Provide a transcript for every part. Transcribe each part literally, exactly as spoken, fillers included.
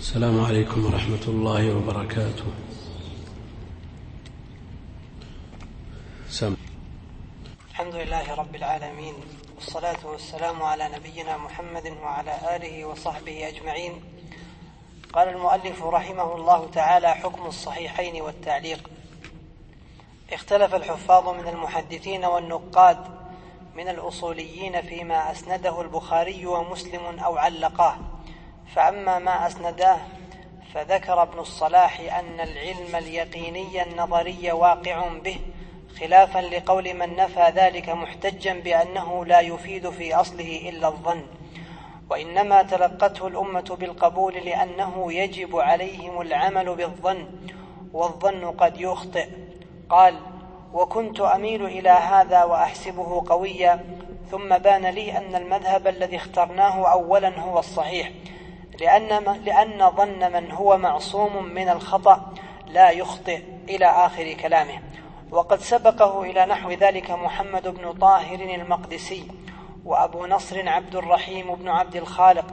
السلام عليكم ورحمة الله وبركاته. سم. الحمد لله رب العالمين، والصلاة والسلام على نبينا محمد وعلى آله وصحبه أجمعين. قال المؤلف رحمه الله تعالى: حكم الصحيحين والتعليق. اختلف الحفاظ من المحدثين والنقاد من الأصوليين فيما أسنده البخاري ومسلم أو علقاه، فأما ما أسنداه فذكر ابن الصلاح أن العلم اليقيني النظري واقع به، خلافا لقول من نفى ذلك محتجا بأنه لا يفيد في أصله إلا الظن، وإنما تلقته الأمة بالقبول لأنه يجب عليهم العمل بالظن، والظن قد يخطئ. قال: وكنت أميل إلى هذا وأحسبه قويا، ثم بان لي أن المذهب الذي اخترناه أولا هو الصحيح، لأن, لأن ظن من هو معصوم من الخطأ لا يخطئ، إلى آخر كلامه. وقد سبقه إلى نحو ذلك محمد بن طاهر المقدسي، وأبو نصر عبد الرحيم بن عبد الخالق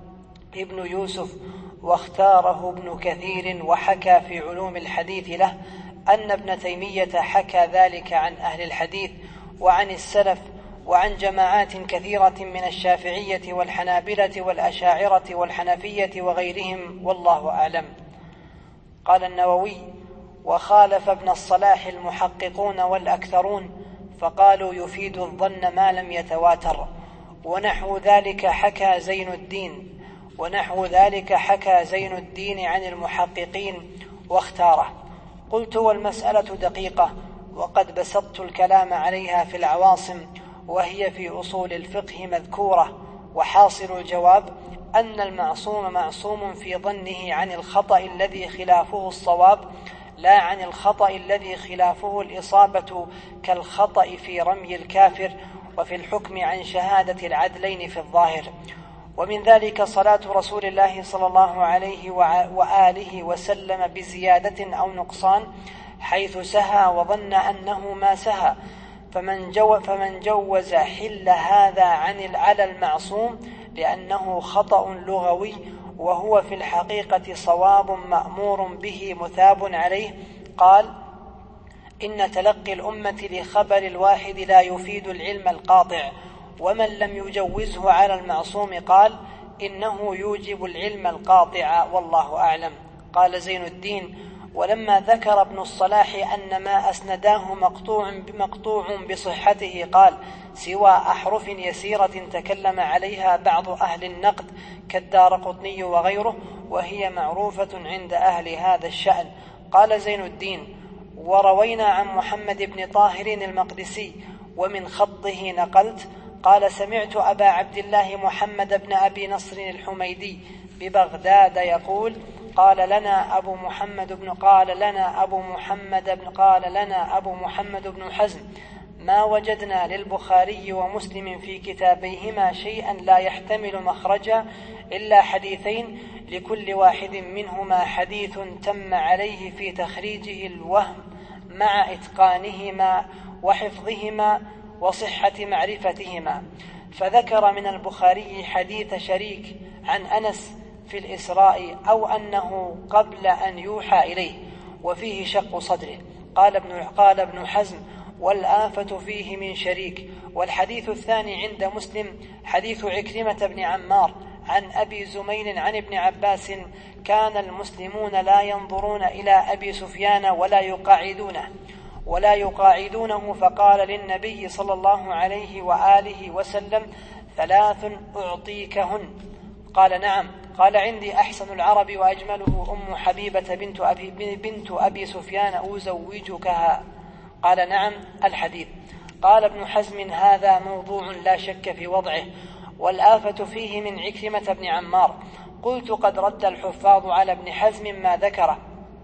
ابن يوسف، واختاره ابن كثير وحكى في علوم الحديث له أن ابن تيمية حكى ذلك عن أهل الحديث وعن السلف وعن جماعات كثيرة من الشافعية والحنابلة والأشاعرة والحنفية وغيرهم، والله أعلم. قال النووي: وخالف ابن الصلاح المحققون والأكثرون، فقالوا يفيد الظن ما لم يتواتر، ونحو ذلك حكى زين الدين ونحو ذلك حكى زين الدين عن المحققين واختاره. قلت: والمسألة دقيقة، وقد بسطت الكلام عليها في العواصم، وهي في أصول الفقه مذكورة. وحاصل الجواب أن المعصوم معصوم في ظنه عن الخطأ الذي خلافه الصواب، لا عن الخطأ الذي خلافه الإصابة، كالخطأ في رمي الكافر، وفي الحكم عن شهادة العدلين في الظاهر. ومن ذلك صلاة رسول الله صلى الله عليه وآله وسلم بزيادة أو نقصان، حيث سهى وظن أنه ما سهى، فمن, جو فمن جوز حل هذا عن على المعصوم لأنه خطأ لغوي، وهو في الحقيقة صواب مأمور به مثاب عليه. قال: إن تلقي الأمة لخبر الواحد لا يفيد العلم القاطع، ومن لم يجوزه على المعصوم قال إنه يوجب العلم القاطع، والله أعلم. قال زين الدين: ولما ذكر ابن الصلاح أن ما أسنداه مقطوع بمقطوع بصحته، قال: سوى أحرف يسيرة تكلم عليها بعض أهل النقد كالدارقطني وغيره، وهي معروفة عند أهل هذا الشأن. قال زين الدين: وروينا عن محمد بن طاهر المقدسي، ومن خطه نقلت. قال: سمعت أبا عبد الله محمد بن أبي نصر الحميدي ببغداد يقول: قال لنا أبو محمد بن قال لنا أبو محمد بن قال لنا أبو محمد بن حزم: ما وجدنا للبخاري ومسلم في كتابيهما شيئا لا يحتمل مخرجا إلا حديثين، لكل واحد منهما حديث تم عليه في تخريجه الوهم مع إتقانهما وحفظهما وصحة معرفتهما. فذكر من البخاري حديث شريك عن أنس في الإسراء، أو أنه قبل أن يوحى إليه، وفيه شق صدره. قال ابن, قال ابن حزم: والآفة فيه من شريك. والحديث الثاني عند مسلم حديث عكرمة بن عمار عن أبي زميل عن ابن عباس: كان المسلمون لا ينظرون إلى أبي سفيان ولا يقاعدونه ولا يقاعدونه فقال للنبي صلى الله عليه وآله وسلم: ثلاث أعطيكهن. قال: نعم. قال: عندي أحسن العرب وأجمله أم حبيبة بنت أبي, بنت أبي سفيان أزوجكها. قال: نعم. الحديث. قال ابن حزم: هذا موضوع لا شك في وضعه، والآفة فيه من عكرمة بن عمار. قلت: قد رد الحفاظ على ابن حزم ما ذكره.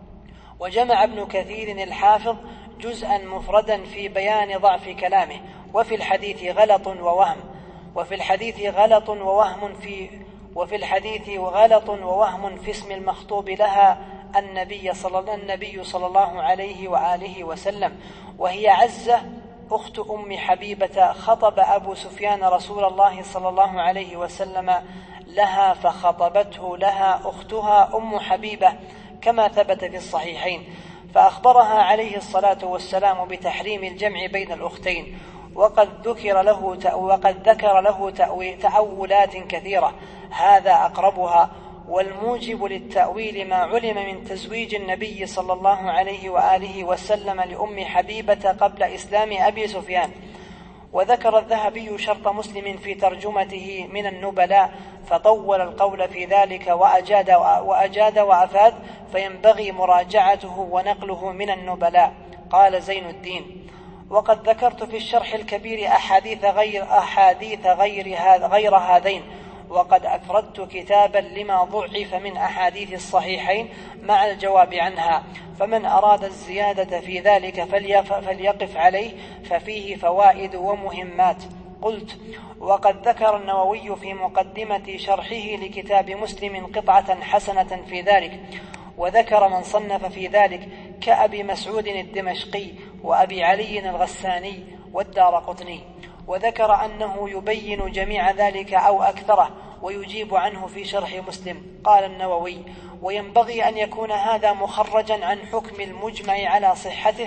وجمع ابن كثير الحافظ جزءا مفردا في بيان ضعف كلامه، وفي الحديث غلط ووهم وفي الحديث غلط ووهم في وفي الحديث غلط ووهم في اسم المخطوب لها النبي صلى النبي صلى الله عليه وآله وسلم، وهي عزة أخت أم حبيبة. خطب أبو سفيان رسول الله صلى الله عليه وسلم لها فخطبته لها أختها أم حبيبة كما ثبت في الصحيحين، فأخبرها عليه الصلاة والسلام بتحريم الجمع بين الأختين، وقد ذكر له وقد ذكر له تأولات كثيرة، هذا أقربها. والموجب للتأويل ما علم من تزويج النبي صلى الله عليه وآله وسلم لأم حبيبة قبل إسلام أبي سفيان. وذكر الذهبي شرط مسلم في ترجمته من النبلاء، فطول القول في ذلك وأجاد, وأجاد وأفاد، فينبغي مراجعته ونقله من النبلاء. قال زين الدين: وقد ذكرت في الشرح الكبير أحاديث غير, أحاديث غير, هذ غير هذين، وقد أفردت كتابا لما ضعف من أحاديث الصحيحين مع الجواب عنها، فمن أراد الزيادة في ذلك فليقف عليه، ففيه فوائد ومهمات. قلت: وقد ذكر النووي في مقدمة شرحه لكتاب مسلم قطعة حسنة في ذلك، وذكر من صنف في ذلك كأبي مسعود الدمشقي وأبي علي الغساني والدارقطني، وذكر أنه يبين جميع ذلك أو أكثره ويجيب عنه في شرح مسلم. قال النووي: وينبغي أن يكون هذا مخرجا عن حكم المجمع على صحته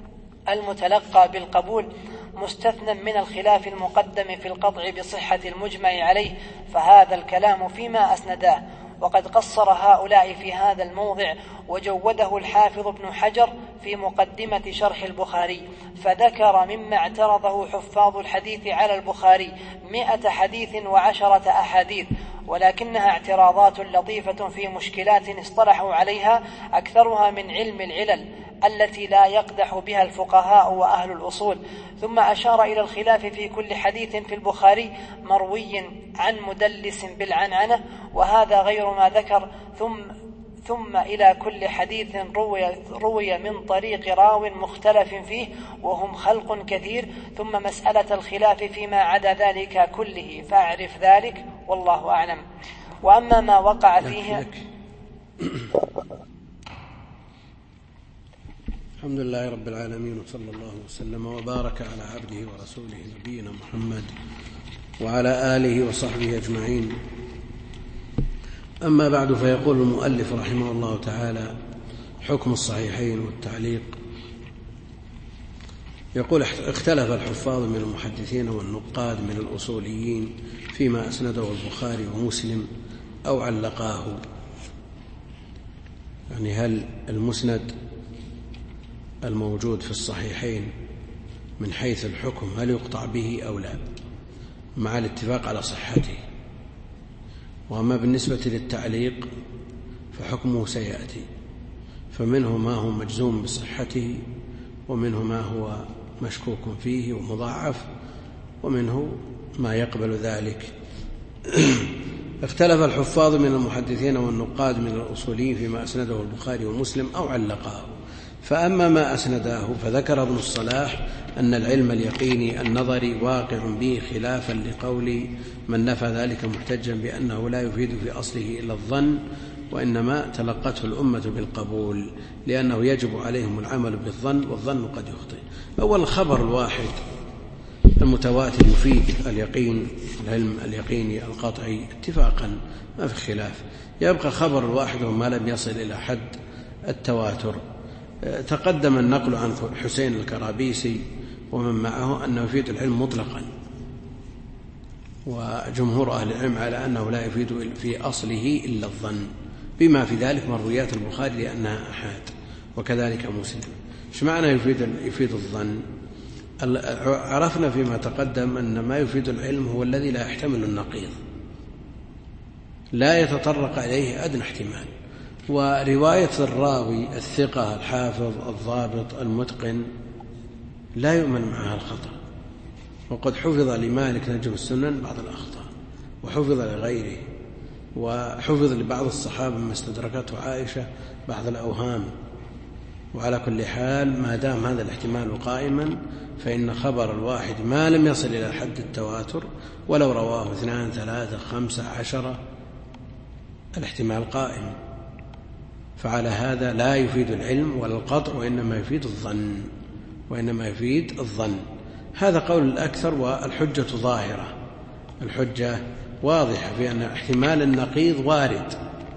المتلقى بالقبول، مستثنى من الخلاف المقدم في القطع بصحة المجمع عليه، فهذا الكلام فيما أسنداه. وقد قصر هؤلاء في هذا الموضع، وجوده الحافظ ابن حجر في مقدمة شرح البخاري، فذكر مما اعترضه حفاظ الحديث على البخاري مئة حديث وعشرة أحاديث، ولكنها اعتراضات لطيفة في مشكلات اصطلحوا عليها، أكثرها من علم العلل التي لا يقدح بها الفقهاء وأهل الأصول. ثم أشار إلى الخلاف في كل حديث في البخاري مروي عن مدلس بالعنعنة، وهذا غير ما ذكر. ثم ثم إلى كل حديث روي, روي من طريق راو مختلف فيه وهم خلق كثير، ثم مسألة الخلاف فيما عدا ذلك كله، فأعرف ذلك والله أعلم. وأما ما وقع فيه الحمد لله رب العالمين، وصلى الله وسلم وبارك على عبده ورسوله نبينا محمد وعلى آله وصحبه أجمعين. أما بعد، فيقول المؤلف رحمه الله تعالى: حكم الصحيحين والتعليق. يقول: اختلف الحفاظ من المحدثين والنقاد من الأصوليين فيما أسنده البخاري ومسلم أو علقاه، يعني هل المسند الموجود في الصحيحين من حيث الحكم هل يقطع به أو لا، مع الاتفاق على صحته. وأما بالنسبة للتعليق فحكمه سيأتي، فمنه ما هو مجزوم بصحته، ومنه ما هو مشكوك فيه ومضاعف، ومنه ما يقبل ذلك. اختلف الحفاظ من المحدثين والنقاد من الأصوليين فيما أسنده البخاري ومسلم أو علقاه. فأما ما أسنداه فذكر ابن الصلاح أن العلم اليقيني النظري واقع به، خلافا لقول من نفى ذلك محتجا بأنه لا يفيد في أصله إلا الظن، وإنما تلقته الأمة بالقبول، لأنه يجب عليهم العمل بالظن، والظن قد يخطئ. أول الخبر الواحد المتواتر يفيد اليقين، العلم اليقيني القطعي اتفاقا ما في خلاف. يبقى خبر الواحد وما لم يصل إلى حد التواتر. تقدم النقل عن حسين الكرابيسي ومن معه أنه يفيد العلم مطلقا، وجمهور أهل العلم على أنه لا يفيد في أصله إلا الظن، بما في ذلك مرويات البخاري لأنها أحاد، وكذلك مسلم. ايش معنى يفيد, يفيد الظن؟ عرفنا فيما تقدم أن ما يفيد العلم هو الذي لا يحتمل النقيض، لا يتطرق إليه أدنى احتمال. ورواية الراوي الثقة الحافظ الضابط المتقن لا يؤمن معها الخطأ، وقد حفظ لمالك نجم السنن بعض الأخطاء، وحفظ لغيره، وحفظ لبعض الصحابة ما استدركته عائشة بعض الأوهام. وعلى كل حال ما دام هذا الاحتمال قائما، فإن خبر الواحد ما لم يصل إلى حد التواتر ولو رواه اثنان ثلاثة خمسة عشرة الاحتمال قائم. فعلى هذا لا يفيد العلم ولا القطع، وإنما يفيد الظن، وإنما يفيد الظن. هذا قول الأكثر، والحجة ظاهرة، الحجة واضحة في أن احتمال النقيض وارد.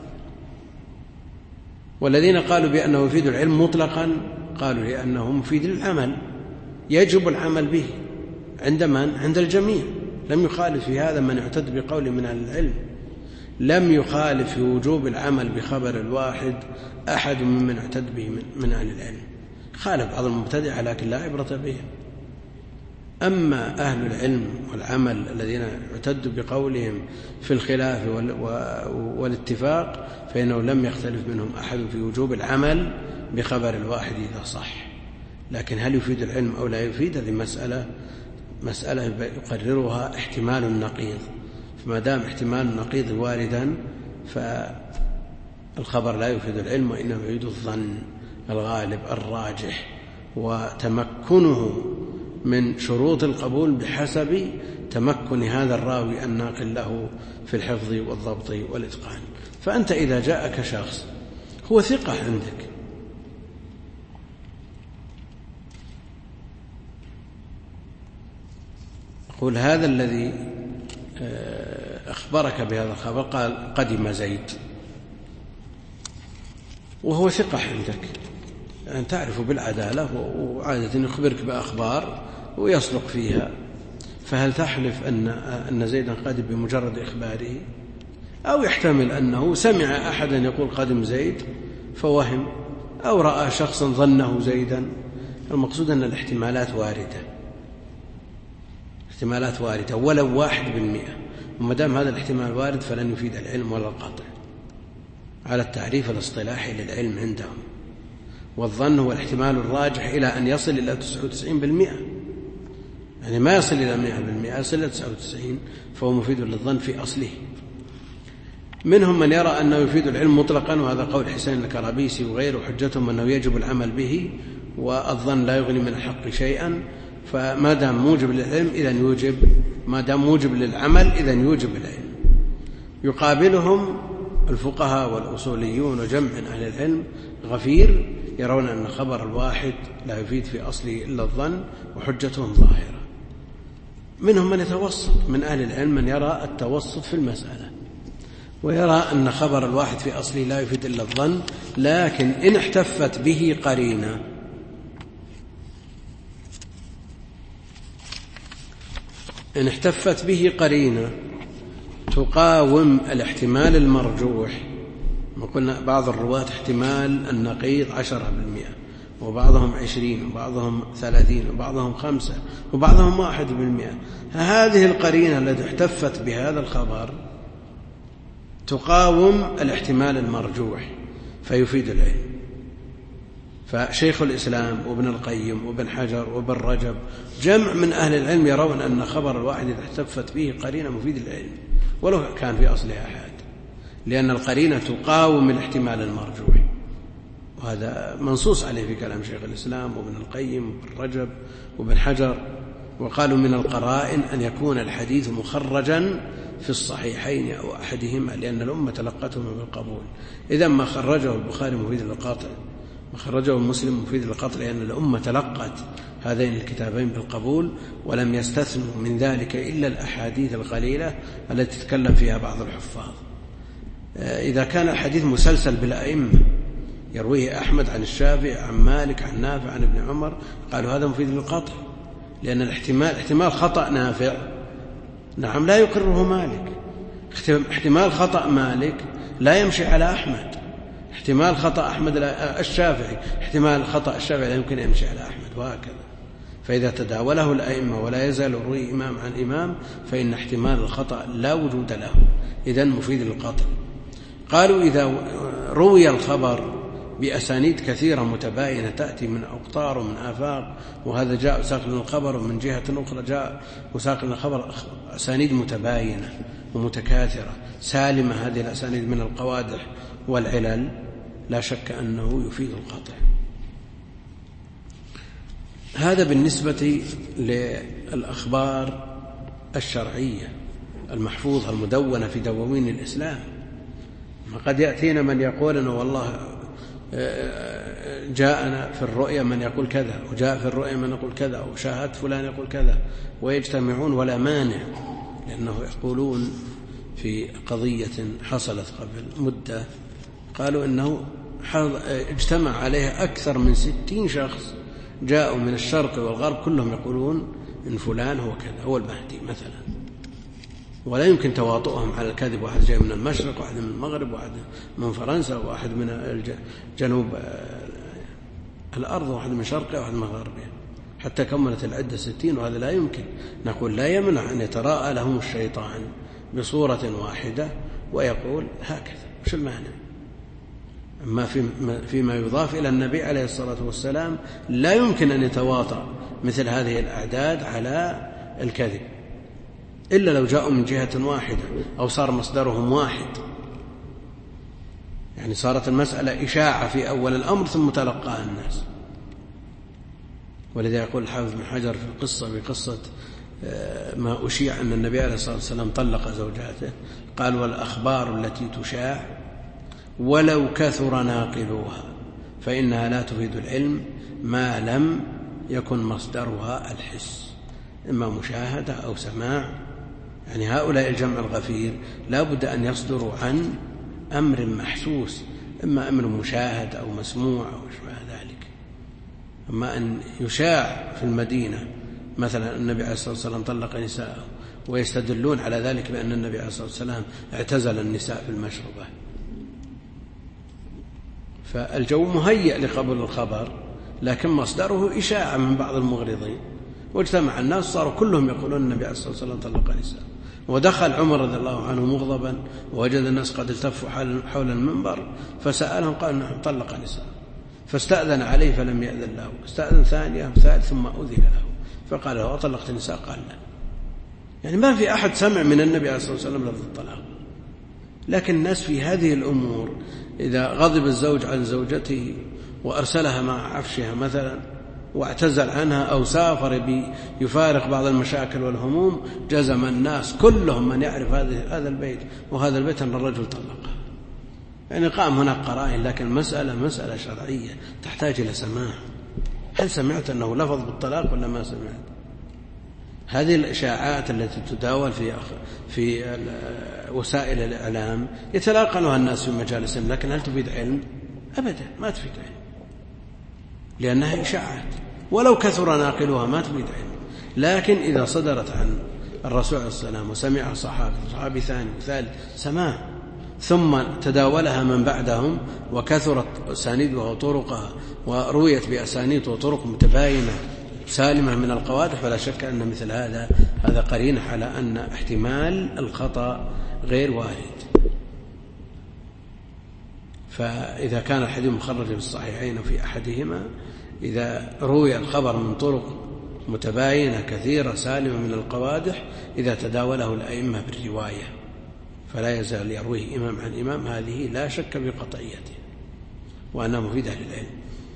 والذين قالوا بأنه يفيد العلم مطلقا قالوا لأنه مفيد للعمل، يجب العمل به عند من؟ عند الجميع. لم يخالف في هذا من يعتد بقول من أهل العلم، لم يخالف في وجوب العمل بخبر الواحد أحد ممن يعتد به من أهل العلم. خالف بعض المبتدعة لكن لا عبرة بهم. أما أهل العلم والعمل الذين يعتد بقولهم في الخلاف والاتفاق فإنه لم يختلف منهم أحد في وجوب العمل بخبر الواحد إذا صح. لكن هل يفيد العلم أو لا يفيد؟ هذه مسألة مسألة يقررها احتمال النقيض. فما دام احتمال النقيض واردا فالخبر لا يفيد العلم وإنما يفيد الظن الغالب الراجح، وتمكنه من شروط القبول بحسب تمكن هذا الراوي الناقل له في الحفظ والضبط والإتقان. فأنت إذا جاءك شخص هو ثقة عندك قل هذا الذي أخبرك بهذا الخبر قال قدم زيد، وهو ثقة عندك يعني تعرف بالعدالة وعادة يخبرك بأخبار ويصدق فيها، فهل تحلف أن أن زيدا قدم بمجرد إخباره؟ أو يحتمل أنه سمع أحدا يقول قدم زيد فوهم، أو رأى شخصا ظنه زيدا. المقصود أن الاحتمالات واردة، احتمالات واردة ولو واحد بالمئة، وما دام هذا الاحتمال وارد فلن يفيد العلم ولا القطع على التعريف الاصطلاحي للعلم عندهم. والظن هو الاحتمال الراجح إلى أن يصل إلى تسعة وتسعين بالمئة، يعني ما يصل إلى مئة بالمئة، يصل إلى تسعة وتسعين، فهو مفيد للظن في أصله. منهم من يرى أنه يفيد العلم مطلقا، وهذا قول حسين الكرابيسي وغيره، حجتهم أنه يجب العمل به والظن لا يغني من الحق شيئا، فما دام موجب للعلم إذن يوجب، ما دام موجب للعمل إذن يوجب العلم. يقابلهم الفقهاء والأصوليون وجمع من أهل العلم غفير يرون أن خبر الواحد لا يفيد في أصله إلا الظن، وحجتهم ظاهرة. منهم من يتوسط من أهل العلم، من يرى التوسط في المسألة ويرى أن خبر الواحد في أصله لا يفيد إلا الظن، لكن إن احتفت به قرينة إن احتفت به قرينة تقاوم الاحتمال المرجوح. ما قلنا بعض الرواة احتمال النقيض عشرة بالمئة، وبعضهم عشرين، وبعضهم ثلاثين، وبعضهم خمسة، وبعضهم واحد بالمئة. هذه القرينة التي احتفت بهذا الخبر تقاوم الاحتمال المرجوح فيفيد العلم. فشيخ الإسلام وابن القيم وابن حجر وابن رجب جمع من أهل العلم يرون أن خبر الواحد إذا احتفت به قرينة مفيد العلم ولو كان في أصلها أحد، لأن القرينة تقاوم الاحتمال المرجوح، وهذا منصوص عليه في كلام شيخ الإسلام وابن القيم وابن رجب وابن حجر. وقالوا من القرائن أن يكون الحديث مخرجا في الصحيحين أو أحدهما، لأن الأمة تلقته بالقبول. إذا ما خرجه البخاري مفيد للقطع، ما خرجه مسلم مفيد للقطع، لأن الأمة تلقت هذين الكتابين بالقبول، ولم يستثنوا من ذلك إلا الأحاديث القليلة التي تتكلم فيها بعض الحفاظ. إذا كان الحديث مسلسل بالأئمة يرويه أحمد عن الشافعي عن مالك عن نافع عن ابن عمر، قالوا هذا مفيد للقطع، لأن الاحتمال احتمال خطأ نافع نعم لا يقرره مالك، احتمال خطأ مالك لا يمشي على أحمد، احتمال خطأ أحمد الشافعي احتمال خطأ الشافعي لا يمكن يمشي على أحمد، وهكذا. فإذا تداوله الأئمة ولا يزال يروي إمام عن إمام فإن احتمال الخطأ لا وجود له، إذن مفيد للقطع. قالوا إذا روي الخبر بأسانيد كثيرة متباينة تأتي من أقطار ومن آفاق، وهذا جاء ساق لنا الخبر، ومن جهة أخرى جاء وساق لنا الخبر أسانيد متباينة ومتكاثرة سالمة هذه الأسانيد من القوادح والعلل، لا شك أنه يفيد القطع. هذا بالنسبة للأخبار الشرعية المحفوظة المدونة في دواوين الإسلام. قد يأتينا من يقول أنه والله جاءنا في الرؤيا من يقول كذا، وجاء في الرؤيا من يقول كذا، وشاهدت فلان يقول كذا، ويجتمعون ولا مانع، لأنه يقولون في قضية حصلت قبل مدة، قالوا إنه اجتمع عليها أكثر من ستين شخص جاءوا من الشرق والغرب، كلهم يقولون إن فلان هو كذا، هو المهدي مثلا، ولا يمكن تواطؤهم على الكذب. واحد جاي من المشرق، واحد من المغرب، واحد من فرنسا، واحد من جنوب الأرض، واحد من شرقها، واحد من غربها، حتى كملت العدة ستين. وهذا لا يمكن. نقول لا يمنع أن يتراءى لهم الشيطان بصورة واحدة ويقول هكذا، وش المعنى؟ أما فيما يضاف إلى النبي عليه الصلاة والسلام لا يمكن أن يتواطأ مثل هذه الأعداد على الكذب إلا لو جاءوا من جهة واحدة أو صار مصدرهم واحد، يعني صارت المسألة إشاعة في أول الأمر ثم تلقاها الناس. ولذا يقول الحافظ بن حجر في القصة بقصة ما أشيع أن النبي عليه الصلاة والسلام طلق زوجاته، قال: والأخبار التي تشاع ولو كثر ناقلوها فإنها لا تفيد العلم ما لم يكن مصدرها الحس، إما مشاهدة أو سماع. يعني هؤلاء الجمع الغفير لا بد أن يصدروا عن أمر محسوس، إما أمر مشاهد أو مسموع أو شبه ذلك. أما أن يشاع في المدينة مثلا النبي عليه الصلاة والسلام طلق نساءه ويستدلون على ذلك بأن النبي عليه الصلاة والسلام اعتزل النساء في المشربة، فالجو مهيئ لقبول الخبر، لكن مصدره إشاعة من بعض المغرضين، واجتمع الناس صاروا كلهم يقولون النبي عليه الصلاة والسلام طلق نساء. ودخل عمر رضي الله عنه مغضبا ووجد الناس قد التفوا حول المنبر فسألهم، قال: نحن طلق نساء. فاستأذن عليه فلم يأذن له، استأذن ثانية وثالث ثم أذن له، فقال له: أطلقت نساء؟ قال: لا. يعني ما في أحد سمع من النبي عليه الصلاة والسلام لفظ الطلاق. لكن الناس في هذه الأمور إذا غضب الزوج عن زوجته وأرسلها مع عفشها مثلا واعتزل عنها أو سافر يفارق بعض المشاكل والهموم، جزم الناس كلهم من يعرف هذا البيت وهذا البيت أن الرجل طلقه. يعني قام هناك قرائن، لكن المسألة مسألة شرعية تحتاج إلى سماع. هل سمعت أنه لفظ بالطلاق ولا ما سمعت؟ هذه الإشاعات التي تداول في في وسائل الإعلام يتلاقنها الناس في مجالسهم، لكن هل تفيد علم؟ أبدا ما تفيد علم، لأنها إشاعات ولو كثر ناقلوها ما تفيد علم. لكن إذا صدرت عن الرسول عليه السلام وسمعها صحابي صحابي ثاني وثالث سماع، ثم تداولها من بعدهم وكثرت أسانيدها وطرقها ورويت بأسانيد وطرق متباينة سالمة من القوادح، فلا شك أن مثل هذا هذا قرينة على أن احتمال الخطأ غير وارد. فإذا كان الحديث مخرج في الصحيحين وفي أحدهما، إذا روي الخبر من طرق متباينة كثيرة سالمة من القوادح، إذا تداوله الأئمة بالرواية فلا يزال يرويه إمام عن إمام، هذه لا شك في قطعيته وأنها مفيدة للعلم.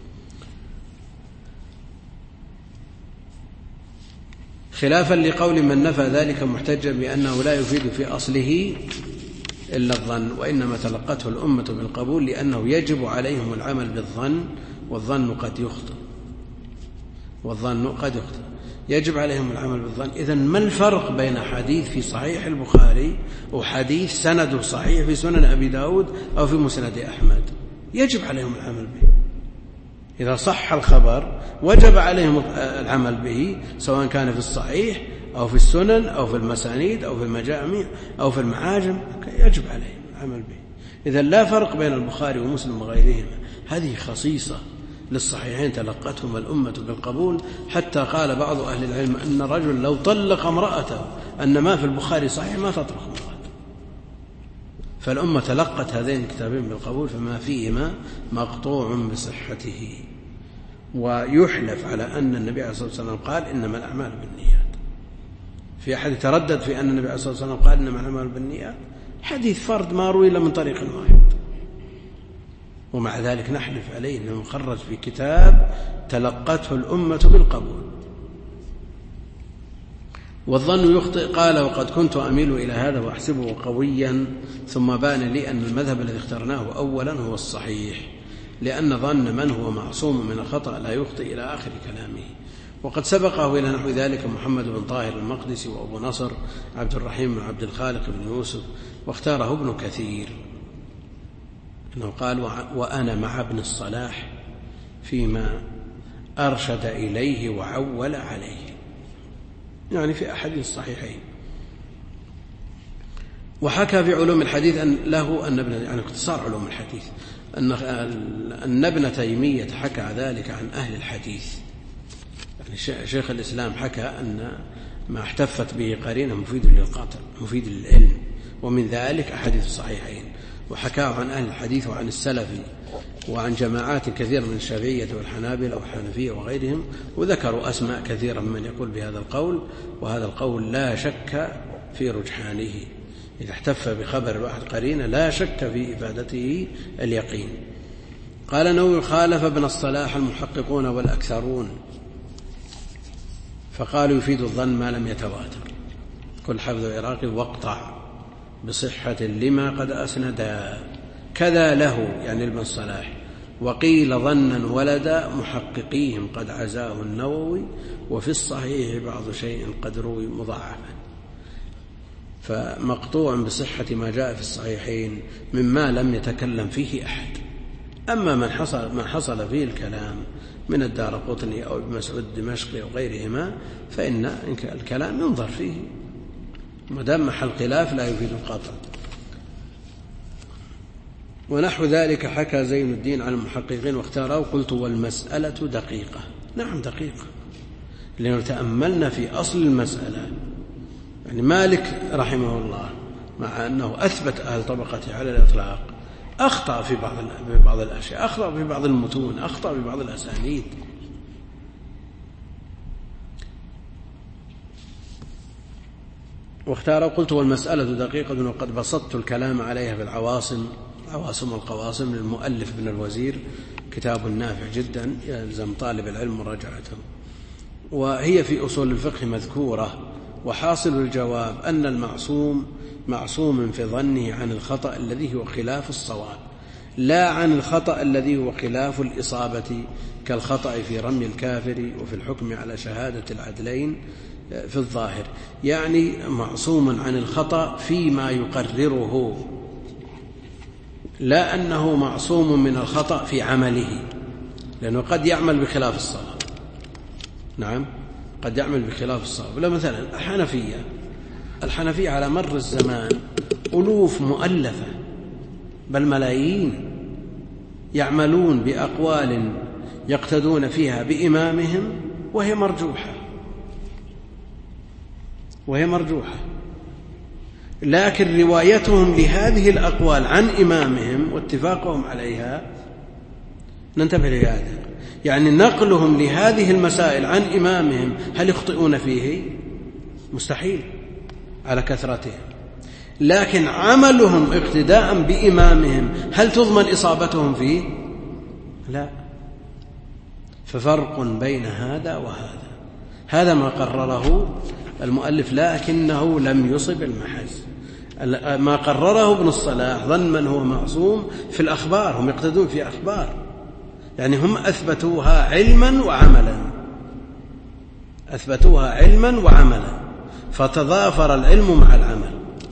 خلافا لقول من نفى ذلك محتجا بأنه لا يفيد في أصله إلا الظن، وإنما تلقته الأمة بالقبول لأنه يجب عليهم العمل بالظن، والظن قد يخطئ والظن قد يخطئ يجب عليهم العمل بالظن. إذن ما الفرق بين حديث في صحيح البخاري وحديث سنده صحيح في سنن أبي داود أو في مسند أحمد؟ يجب عليهم العمل به. إذا صح الخبر وجب عليهم العمل به، سواء كان في الصحيح أو في السنن أو في المسانيد أو في المجامع أو في المعاجم، يجب عليهم العمل به. إذا لا فرق بين البخاري ومسلم وغيرهما، هذه خصيصة للصحيحين تلقتهم الأمة بالقبول، حتى قال بعض أهل العلم أن رجل لو طلق امرأته أن ما في البخاري صحيح ما تطلق امرأته. فالأمة تلقت هذين الكتابين بالقبول، فما فيهما مقطوع بصحته. ويحلف على أن النبي عليه الصلاة والسلام قال: إنما الأعمال بالنيات. في أحد يتردد في أن النبي عليه الصلاة والسلام قال: إنما الأعمال بالنيات؟ حديث فرد ما روي إلا من طريق واحد، ومع ذلك نحلف عليه أنه مخرج في كتاب تلقته الأمة بالقبول. والظن يخطئ. قال: وقد كنت أميل إلى هذا وأحسبه قويا، ثم بان لي أن المذهب الذي اخترناه أولا هو الصحيح، لأن ظن من هو معصوم من الخطأ لا يخطئ إلى آخر كلامه. وقد سبقه إلى نحو ذلك محمد بن طاهر المقدسي وأبو نصر عبد الرحيم بن عبد الخالق بن يوسف، واختاره ابن كثير أنه قال: وأنا مع ابن الصلاح فيما أرشد إليه وعول عليه، يعني في أحد الصحيحين. وحكى في علوم الحديث أن له أن ابن يعني اختصار علوم الحديث أن أن ابن تيمية حكى ذلك عن أهل الحديث، يعني شيخ الإسلام حكى أن ما احتفت به قرينة مفيد للقاطع مفيد للعلم، ومن ذلك أحاديث الصحيحين، وحكاه عن أهل الحديث وعن السلف وعن جماعات كثيرة من الشافعية والحنابلة والحنفية وغيرهم، وذكروا أسماء كثيرة من يقول بهذا القول، وهذا القول لا شك في رجحانه. إذا احتف بخبر واحد قرينة لا شك في إفادته اليقين. قال نووي: خالف ابن الصلاح المحققون والأكثرون، فقالوا يفيد الظن ما لم يتواتر، كل حفظ عراقي واقطع بصحة لما قد أسندا، كذا له يعني ابن الصلاح، وقيل ظنا ولد محققيهم قد عزاه النووي، وفي الصحيح بعض شيء قد روي مضاعفا. فمقطوع بصحة ما جاء في الصحيحين مما لم يتكلم فيه أحد. أما من حصل, من حصل فيه الكلام من الدارقطني أو ابن مسعود الدمشقي أو غيرهما فإن الكلام ينظر فيه، ما دام محل خلاف لا يفيد القطع. ونحو ذلك حكى زين الدين عن المحققين واختاره، قلت: والمسألة دقيقة. نعم دقيقة، لأنه تأملنا في أصل المسألة. يعني مالك رحمه الله مع أنه أثبت أهل طبقته على الإطلاق أخطأ في بعض بعض الأشياء، أخطأ في بعض المتون، أخطأ في بعض الأسانيد. واختار قلت: والمسألة دقيقة وقد بسطت الكلام عليها في العواصم، عواصم القواصم للمؤلف ابن الوزير، كتاب نافع جدا يلزم طالب العلم مراجعته. وهي في أصول الفقه مذكورة. وحاصل الجواب أن المعصوم معصوم في ظنه عن الخطأ الذي هو خلاف الصواب، لا عن الخطأ الذي هو خلاف الإصابة، كالخطأ في رمي الكافر وفي الحكم على شهادة العدلين في الظاهر. يعني معصوم عن الخطأ فيما يقرره، لا أنه معصوم من الخطأ في عمله، لأنه قد يعمل بخلاف الصواب. نعم قد يعمل بخلاف الصواب. لا مثلا الحنفية الحنفية على مر الزمان ألوف مؤلفة بل ملايين يعملون بأقوال يقتدون فيها بإمامهم وهي مرجوحة وهي مرجوحة لكن روايتهم لهذه الأقوال عن إمامهم واتفاقهم عليها ننتبه لهذا. يعني نقلهم لهذه المسائل عن إمامهم هل يخطئون فيه؟ مستحيل على كثرتهم، لكن عملهم اقتداء بإمامهم هل تضمن إصابتهم فيه؟ لا. ففرق بين هذا وهذا. هذا ما قرره المؤلف لكنه لم يصب المحز. ما قرره ابن الصلاح ظن من هو معصوم في الأخبار، هم يقتدون في أخبار، يعني هم أثبتوها علما وعملا، أثبتوها علما وعملا، فتضافر العلم مع العمل.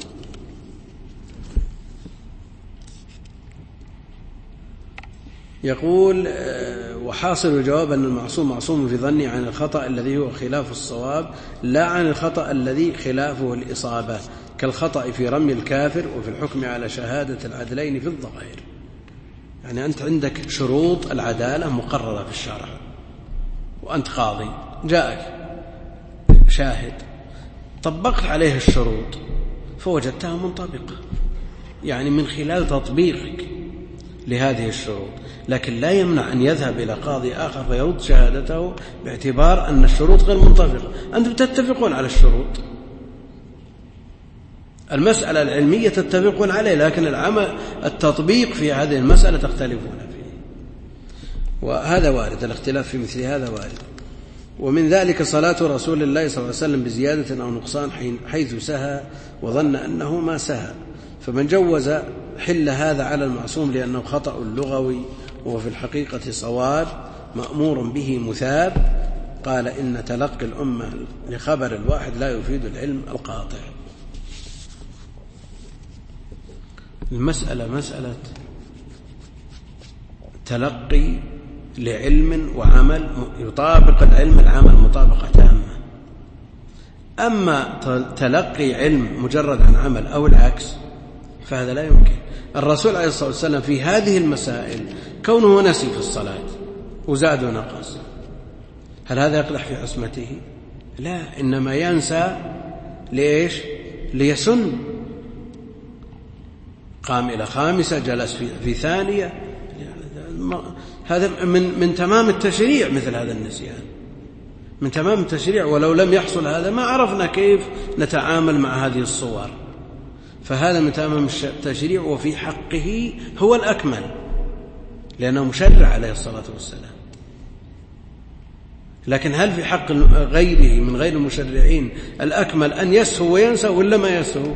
يقول: وحاصل الجواب أن المعصوم معصوم في ظنه عن الخطأ الذي هو خلاف الصواب، لا عن الخطأ الذي خلافه الإصابة، كالخطأ في رمي الكافر وفي الحكم على شهادة العدلين في الظاهر. يعني أنت عندك شروط العدالة مقررة في الشرع، وأنت قاضي جاءك شاهد طبقت عليه الشروط فوجدتها منطبقة، يعني من خلال تطبيقك لهذه الشروط، لكن لا يمنع أن يذهب إلى قاضي آخر فيرد شهادته باعتبار أن الشروط غير منطبقة. أنتم تتفقون على الشروط، المسألة العلمية تتفقون عليه، لكن العمل التطبيق في هذه المسألة تختلفون فيه، وهذا وارد، الاختلاف في مثل هذا وارد. ومن ذلك صلاة رسول الله صلى الله عليه وسلم بزيادة أو نقصان حيث سهى وظن أنه ما سهى، فمن جوز حل هذا على المعصوم لأنه خطأ لغوي وفي الحقيقة صواب مأمور به مثاب، قال إن تلقي الأمة لخبر الواحد لا يفيد العلم القاطع. المسألة مسألة تلقي لعلم وعمل يطابق العلم العمل مطابقة تامة. أما تلقي علم مجرد عن عمل أو العكس فهذا لا يمكن. الرسول عليه الصلاة والسلام في هذه المسائل كونه نسي في الصلاة وزاد ونقص، هل هذا يقدح في عصمته؟ لا، إنما ينسى ليش؟ ليسن. قام إلى خامسة، جلس في, في ثانية، هذا من, من تمام التشريع. مثل هذا النسيان من تمام التشريع، ولو لم يحصل هذا ما عرفنا كيف نتعامل مع هذه الصور. فهذا من تمام التشريع، وفي حقه هو الأكمل لأنه مشرع عليه الصلاة والسلام. لكن هل في حق غيره من غير المشرعين الأكمل أن يسهو وينسى ولا ما يسهو؟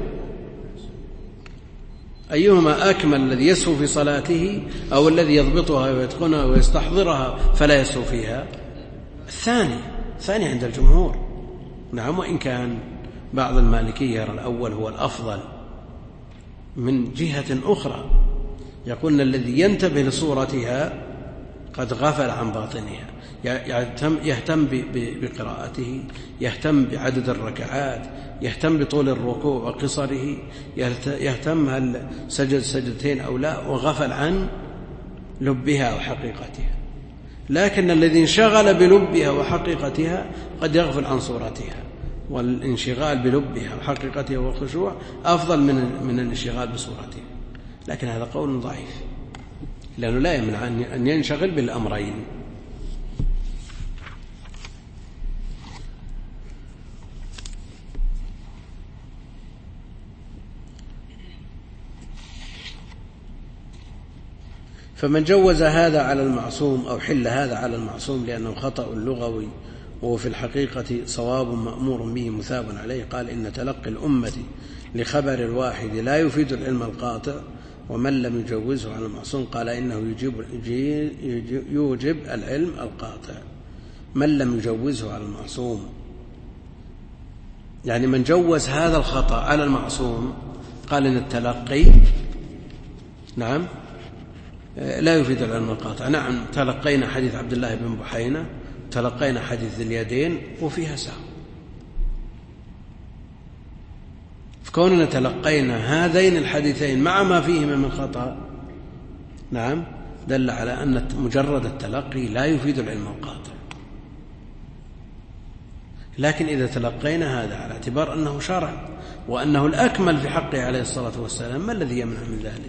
أيهما أكمل، الذي يسهو في صلاته أو الذي يضبطها ويتقنها ويستحضرها فلا يسهو فيها؟ الثاني الثاني عند الجمهور. نعم، وإن كان بعض المالكية يرى الأول هو الأفضل من جهة أخرى، يقول الذي ينتبه لصورتها قد غفل عن باطنها، يهتم, يهتم بقراءته، يهتم بعدد الركعات، يهتم بطول الركوع وقصره، يهتم هل سجد سجدتين أو لا، وغفل عن لبها وحقيقتها. لكن الذي انشغل بلبها وحقيقتها قد يغفل عن صورتها، والانشغال بلبها وحقيقتها والخشوع أفضل من من الانشغال بصورتها. لكن هذا قول ضعيف، لأنه لا يمنع أن ينشغل بالأمرين. فمن جوز هذا على المعصوم أو حل هذا على المعصوم لأنه خطأ لغوي وهو في الحقيقة صواب مأمور به مثاب عليه، قال إن تلقي الأمة لخبر الواحد لا يفيد العلم القاطع، ومن لم يجوزه على المعصوم قال إنه يجيب يوجب العلم القاطع. من لم يجوزه على المعصوم يعني من جوز هذا الخطأ على المعصوم قال إن التلقي نعم لا يفيد العلم القاطع. نعم، تلقينا حديث عبد الله بن بحينة، تلقينا حديث ذي اليدين وفيها سهو. فكوننا تلقينا هذين الحديثين مع ما فيهما من خطأ نعم دل على أن مجرد التلقي لا يفيد العلم القاطع. لكن إذا تلقينا هذا على اعتبار أنه شرع وأنه الأكمل في حقه عليه الصلاة والسلام، ما الذي يمنع من ذلك؟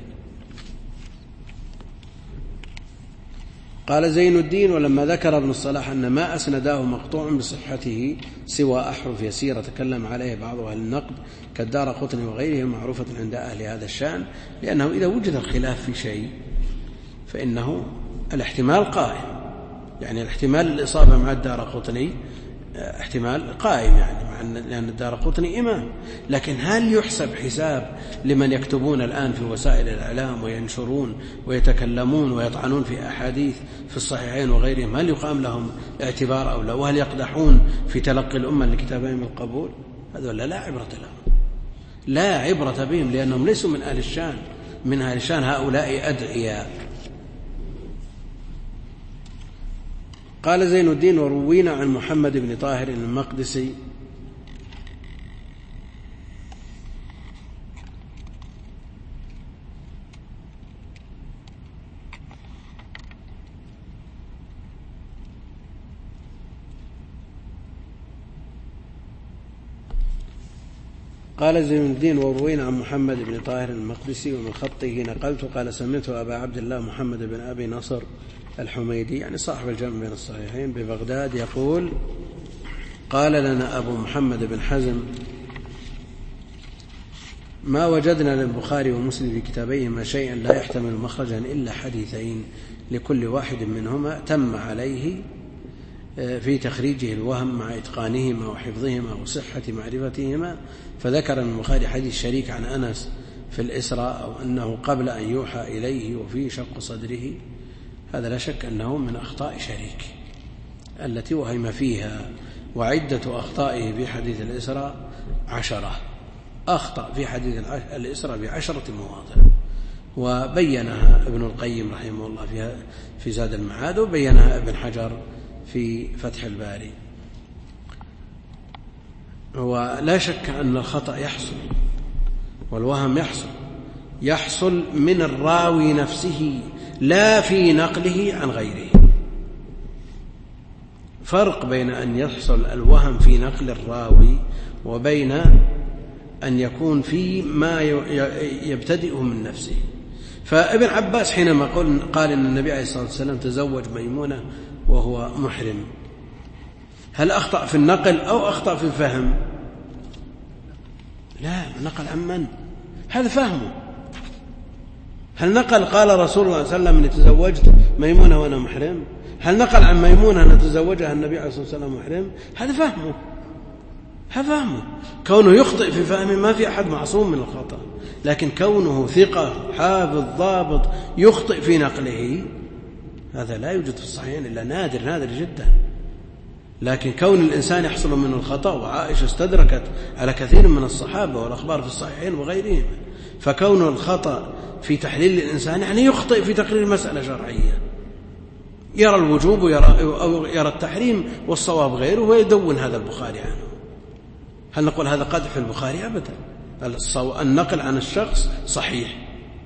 قال زين الدين: ولما ذكر ابن الصلاح أن ما أسنداه مقطوع بصحته سوى أحرف يسيرة تكلم عليه بعض أهل النقد كالدارقطني وغيره معروفة عند أهل هذا الشأن، لأنه إذا وجد الخلاف في شيء فإنه الاحتمال قائم. يعني الاحتمال الإصابة مع الدارقطني احتمال قائم، يعني مع لأن الدارقطني إمام. لكن هل يحسب حساب لمن يكتبون الآن في وسائل الإعلام وينشرون ويتكلمون ويطعنون في أحاديث في الصحيحين وغيرهم، هل يقام لهم اعتبار أو لا؟ وهل يقدحون في تلقي الأمة لكتابهم القبول؟ هذا لا, لا عبرة لهم، لا عبرة بهم، لأنهم ليسوا من أهل الشان. من أهل الشان هؤلاء أدعياء. قال زين الدين: وروينا عن محمد بن طاهر المقدسي قال زين الدين: وروينا عن محمد بن طاهر المقدسي ومن خطه نقلت قال: سمعت أبا عبد الله محمد بن أبي نصر الحميدي يعني صاحب الجمع بين الصحيحين ببغداد يقول: قال لنا أبو محمد بن حزم: ما وجدنا للبخاري ومسلم في كتابيهما شيئا لا يحتمل مخرجا إلا حديثين لكل واحد منهما تم عليه في تخريجه الوهم مع إتقانهما وحفظهما وصحة معرفتهما. فذكر البخاري حديث شريك عن أنس في الإسراء أو أنه قبل أن يوحى إليه وفيه شق صدره. هذا لا شك أنه من أخطاء شريك، التي وهم فيها. وعدة أخطائه في حديث الإسراء عشرة، أخطأ في حديث الإسراء بعشرة مواضع، وبينها ابن القيم رحمه الله فيها في زاد المعاد، وبينها ابن حجر في فتح الباري. ولا شك أن الخطأ يحصل والوهم يحصل يحصل من الراوي نفسه لا في نقله عن غيره. فرق بين أن يحصل الوهم في نقل الراوي وبين أن يكون في ما يبتدئه من نفسه. فابن عباس حينما قال إن النبي عليه الصلاة والسلام تزوج ميمونة وهو محرم، هل أخطأ في النقل أو أخطأ في الفهم؟ لا، نقل عن من؟ هذا فهمه. هل نقل قال رسول الله صلى الله عليه وسلم إني تزوجت ميمونة وأنا محرم؟ هل نقل عن ميمونة أن تزوجها النبي عليه الصلاة والسلام محرم؟ هذا فهمه، هذا فهمه. كونه يخطئ في فهمه ما في أحد معصوم من الخطأ، لكن كونه ثقة حافظ ضابط يخطئ في نقله هذا لا يوجد في الصحيحين إلا نادر نادر جدا. لكن كون الإنسان يحصل منه الخطأ، وعائشة استدركت على كثير من الصحابة والأخبار في الصحيحين وغيرهم، فكون الخطأ في تحليل الإنسان يعني يخطئ في تقرير مسألة شرعية، يرى الوجوب ويرى أو يرى التحريم والصواب غيره ويدون هذا البخاري عنه. هل نقول هذا قدح في البخاري؟ أبدا. النقل عن الشخص صحيح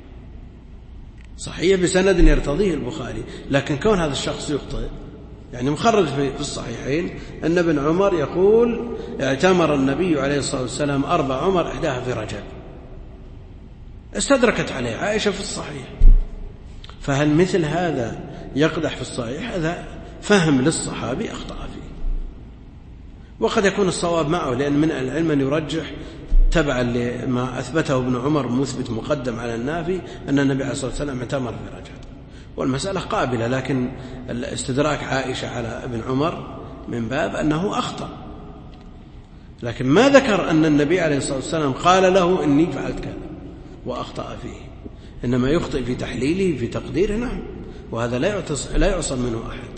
صحيح بسند يرتضيه البخاري، لكن كون هذا الشخص يخطئ يعني مخرج في الصحيحين أن ابن عمر يقول اعتمر النبي عليه الصلاة والسلام أربع عمر إحداها في رجب، استدركت عليه عائشة في الصحيح. فهل مثل هذا يقدح في الصحيح؟ هذا فهم للصحابي أخطأ فيه، وقد يكون الصواب معه، لأن من العلم من يرجح تبعا لما أثبته ابن عمر مثبت مقدم على النافي أن النبي عليه الصلاة والسلام اعتمر في رجب، والمسألة قابلة. لكن الاستدراك عائشة على ابن عمر من باب أنه أخطأ، لكن ما ذكر أن النبي عليه الصلاة والسلام قال له إني فعلت كذا وأخطأ فيه، إنما يخطئ في تحليله في تقديره. نعم، وهذا لا يعصم منه أحد.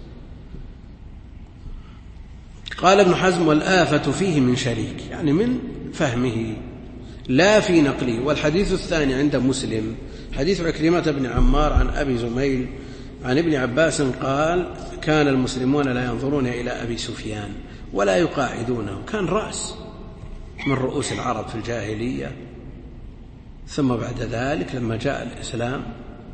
قال ابن حزم والآفة فيه من شريك، يعني من فهمه لا في نقله. والحديث الثاني عند مسلم حديث عكرمة بن عمار عن أبي زميل عن ابن عباس قال كان المسلمون لا ينظرون إلى أبي سفيان ولا يقاعدونه، كان رأس من رؤوس العرب في الجاهلية، ثم بعد ذلك لما جاء الإسلام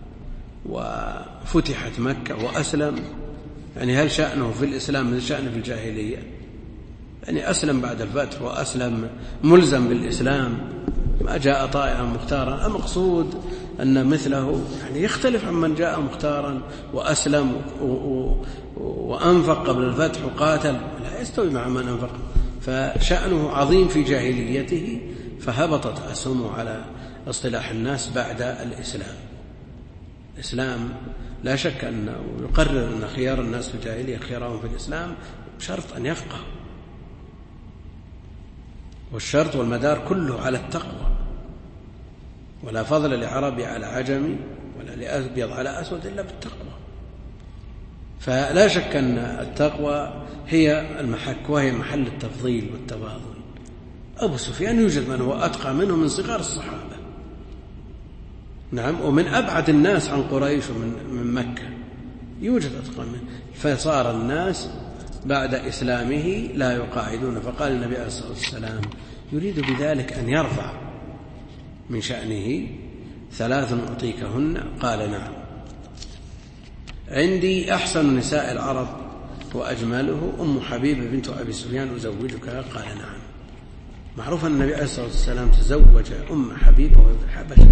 وفتحت مكة وأسلم، يعني هل شأنه في الإسلام من شأنه في الجاهلية؟ يعني أسلم بعد الفتح وأسلم ملزم بالإسلام، ما جاء طائعا مختارا. المقصود أن مثله يعني يختلف عن من جاء مختارا وأسلم وأنفق قبل الفتح وقاتل، لا يستوي مع من أنفق. فشأنه عظيم في جاهليته، فهبطت أسهمه على اصطلاح الناس بعد الإسلام. الإسلام لا شك أنه يقرر أن خيار الناس في الجاهلية خيارهم في الإسلام بشرط أن يفقهوا، والشرط والمدار كله على التقوى، ولا فضل لعربي على عجمي ولا لأبيض على أسود إلا بالتقوى. فلا شك أن التقوى هي المحك، وهي محل التفضيل والتفاضل. أبو سفيان يوجد من هو أتقى منه من صغار الصحابة، نعم، ومن أبعد الناس عن قريش ومن من مكة يوجد أتقى منه. فصار الناس بعد إسلامه لا يقاعدون، فقال النبي عليه الصلاة والسلام يريد بذلك أن يرفع من شأنه. ثلاث أعطيكهن قال نعم. عندي أحسن نساء العرب وأجمله أم حبيبة بنت أبي سفيان أزوجك قال نعم. معروف أن النبي عليه الصلاة والسلام تزوج أم حبيبة وهي في الحبشة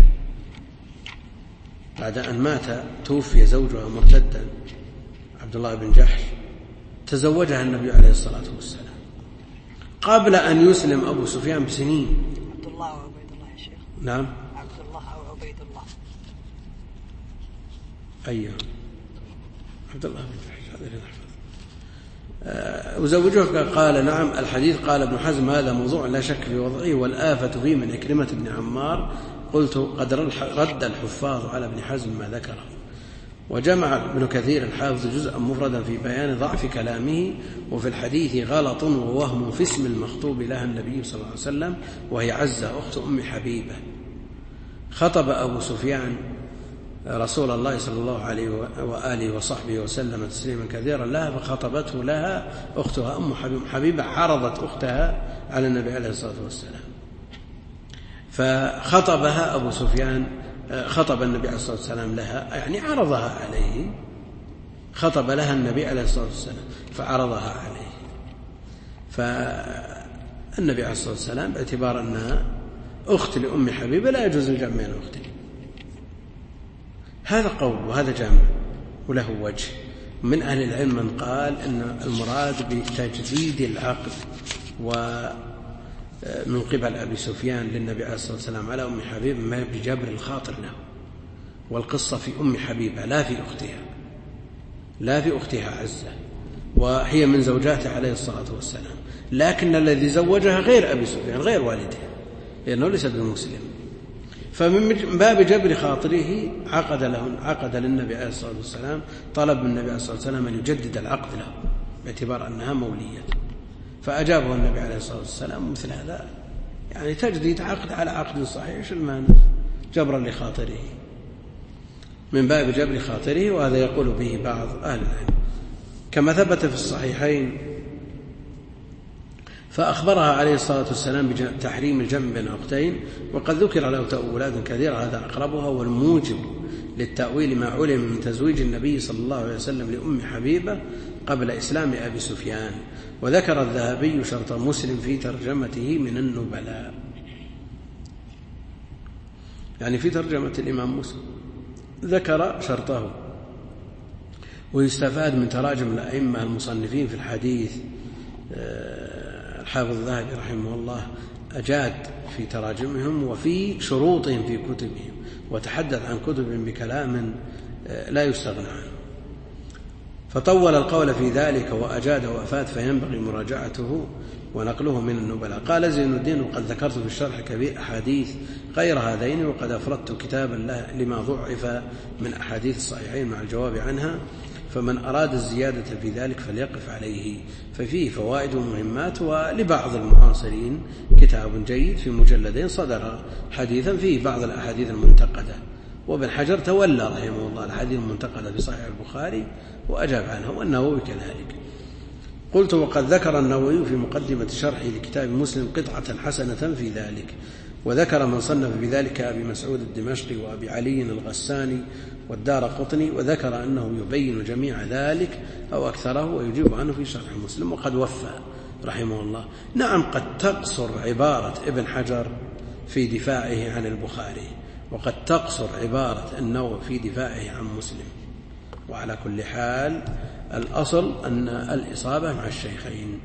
بعد أن مات، توفي زوجها مرتدا عبد الله بن جحش، تزوجها النبي عليه الصلاة والسلام قبل أن يسلم أبو سفيان بسنين. عبد الله وعبيد الله يا شيخ. نعم، عبد الله أو عبيد الله. أيوه، عبد الله بن جحش هذا اللي نحفظ. أزوجك قال نعم. الحديث قال ابن حزم هذا موضوع لا شك في وضعه، والآفة فيه من عكرمة بن عمار. قلت قد رد الحفاظ على ابن حزم ما ذكره، وجمع ابن كثير الحافظ جزءا مفردا في بيان ضعف كلامه. وفي الحديث غلط ووهم في اسم المخطوب لها النبي صلى الله عليه وسلم وهي عزة أخت أم حبيبة. خطب أبو سفيان رسول الله صلى الله عليه وآله وصحبه وسلم تسليما كثيرا لها، فخطبته لها أختها أم حبيبة عرضت أختها على النبي عليه الصلاة والسلام، فخطبها أبو سفيان، خطب النبي عليه الصلاة والسلام لها، يعني عرضها عليه، خطب لها النبي عليه الصلاة والسلام فعرضها عليه. فالنبي عليه الصلاة والسلام باعتبار أنها أخت لأم حبيبة لا يجوز الجمع بين أختين. هذا قول وهذا جمع وله وجه. من أهل العلم من قال أن المراد بتجديد العقد ومن قبل أبي سفيان للنبي عليه الصلاة والسلام على أم حبيبة ما بجبر الخاطر له، والقصة في أم حبيبة لا في أختها، لا في أختها عزة، وهي من زوجاته عليه الصلاة والسلام، لكن الذي زوجها غير أبي سفيان غير والدها لأنه ليس بمسلم. فمن باب جبر خاطره عقد له عقد للنبي عليه الصلاة والسلام، طلب من النبي عليه الصلاة والسلام أن يجدد العقد له باعتبار أنها مولية، فأجابه النبي عليه الصلاة والسلام مثل هذا، يعني تجديد عقد على عقد صحيح، ايش المانع؟ جبرا لخاطره، من باب جبر خاطره، وهذا يقول به بعض أهل العلم. كما ثبت في الصحيحين فأخبرها عليه الصلاة والسلام بتحريم الجمع بين أختين، وقد ذكر له تأويلات كثيرة، هذا أقربها والموجب للتأويل ما علم من تزويج النبي صلى الله عليه وسلم لأم حبيبة قبل إسلام أبي سفيان. وذكر الذهبي شرط مسلم في ترجمته من النبلاء، يعني في ترجمة الإمام مسلم ذكر شرطه. ويستفاد من تراجم الأئمة المصنفين في الحديث، الحافظ الذهبي رحمه الله أجاد في تراجمهم وفي شروطهم في كتبهم، وتحدث عن كتبهم بكلام لا يستغنى عنه، فطول القول في ذلك وأجاد وأفاد، فينبغي مراجعته ونقله من النبلاء. قال زين الدين: وقد ذكرت في الشرح كبير أحاديث غير هذين، وقد أفردت كتابا لما ضعف من أحاديث الصحيحين مع الجواب عنها، فمن أراد الزيادة في ذلك فليقف عليه، ففيه فوائد ومهمات. ولبعض المعاصرين كتاب جيد في مجلدين صدر حديثا فيه بعض الأحاديث المنتقدة، وابن حجر تولى رحمه الله الحديث المنتقدة في صحيح البخاري وأجاب عنه، والنووي كذلك. قلت: وقد ذكر النووي في مقدمة شرحه لكتاب مسلم قطعة حسنة في ذلك، وذكر من صنف بذلك أبي مسعود الدمشقي وأبي علي الغساني والدارقطني، وذكر أنه يبين جميع ذلك أو أكثره ويجيب عنه في شرح مسلم، وقد وفى رحمه الله. نعم، قد تقصر عبارة ابن حجر في دفاعه عن البخاري، وقد تقصر عبارة النووي في دفاعه عن مسلم، وعلى كل حال الأصل أن الإصابة مع الشيخين.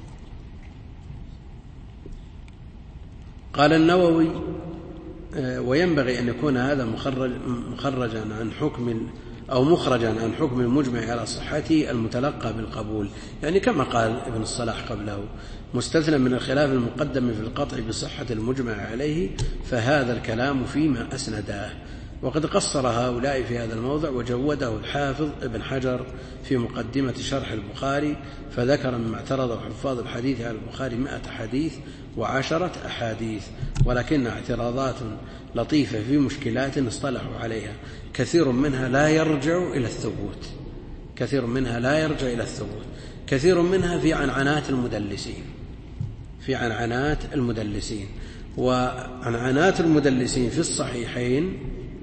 قال النووي: وينبغي أن يكون هذا مخرج مخرجا عن حكم أو مخرجا عن حكم المجمع على صحته المتلقى بالقبول، يعني كما قال ابن الصلاح قبله، مستثنى من الخلاف المقدم في القطع بصحة المجمع عليه، فهذا الكلام فيما أسنداه. وقد قصر هؤلاء في هذا الموضع، وجوده الحافظ ابن حجر في مقدمة شرح البخاري، فذكر مما اعترض حفاظ الحديث على البخاري مئة حديث وعشرة أحاديث، ولكن اعتراضات لطيفة في مشكلات اصطلحوا عليها، كثير منها لا يرجع إلى الثبوت كثير منها لا يرجع إلى الثبوت كثير منها في عنعنات المدلسين في عنعنات المدلسين وعنعنات المدلسين في الصحيحين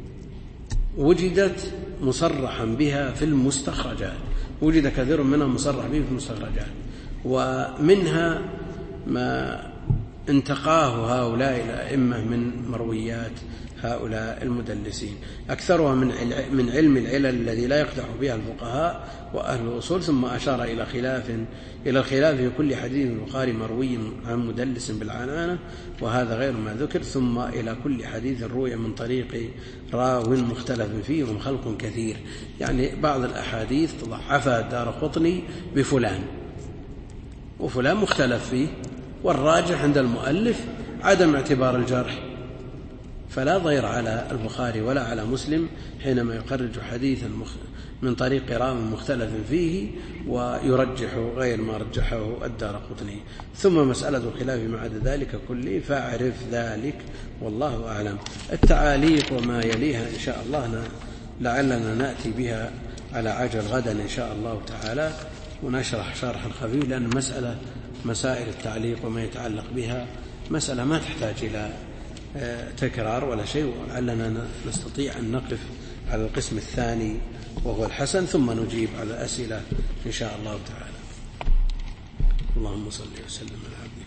وجدت مصرحا بها في المستخرجات، وجد كثير منها مصرح به في المستخرجات، ومنها ما انتقاه هؤلاء الأئمة من مرويات هؤلاء المدلسين، أكثرها من علم العلل الذي لا يقدح بها الفقهاء وأهل الأصول، ثم أشار إلى خلاف إلى الخلاف في كل حديث البخاري مروي عن مدلس بالعنانة، وهذا غير ما ذكر، ثم إلى كل حديث روي من طريق راو مختلف فيه وهم خلق كثير، يعني بعض الأحاديث ضعفها الدارقطني بفلان وفلان مختلف فيه، والراجح عند المؤلف عدم اعتبار الجرح فلا ضير على البخاري ولا على مسلم حينما يخرج حديثا من طريق راو مختلف فيه ويرجح غير ما رجحه الدارقطني. ثم مسألة الخلاف مع ذلك كله فاعرف ذلك والله أعلم. التعاليق وما يليها إن شاء الله لعلنا نأتي بها على عجل غدا إن شاء الله تعالى، ونشرح شرحا خفيف، لأن مسألة مسائل التعليق وما يتعلق بها مسألة ما تحتاج إلى تكرار ولا شيء، ولعلنا نستطيع أن نقف على القسم الثاني وهو الحسن، ثم نجيب على الأسئلة إن شاء الله تعالى. اللهم صل وسلم على عبدك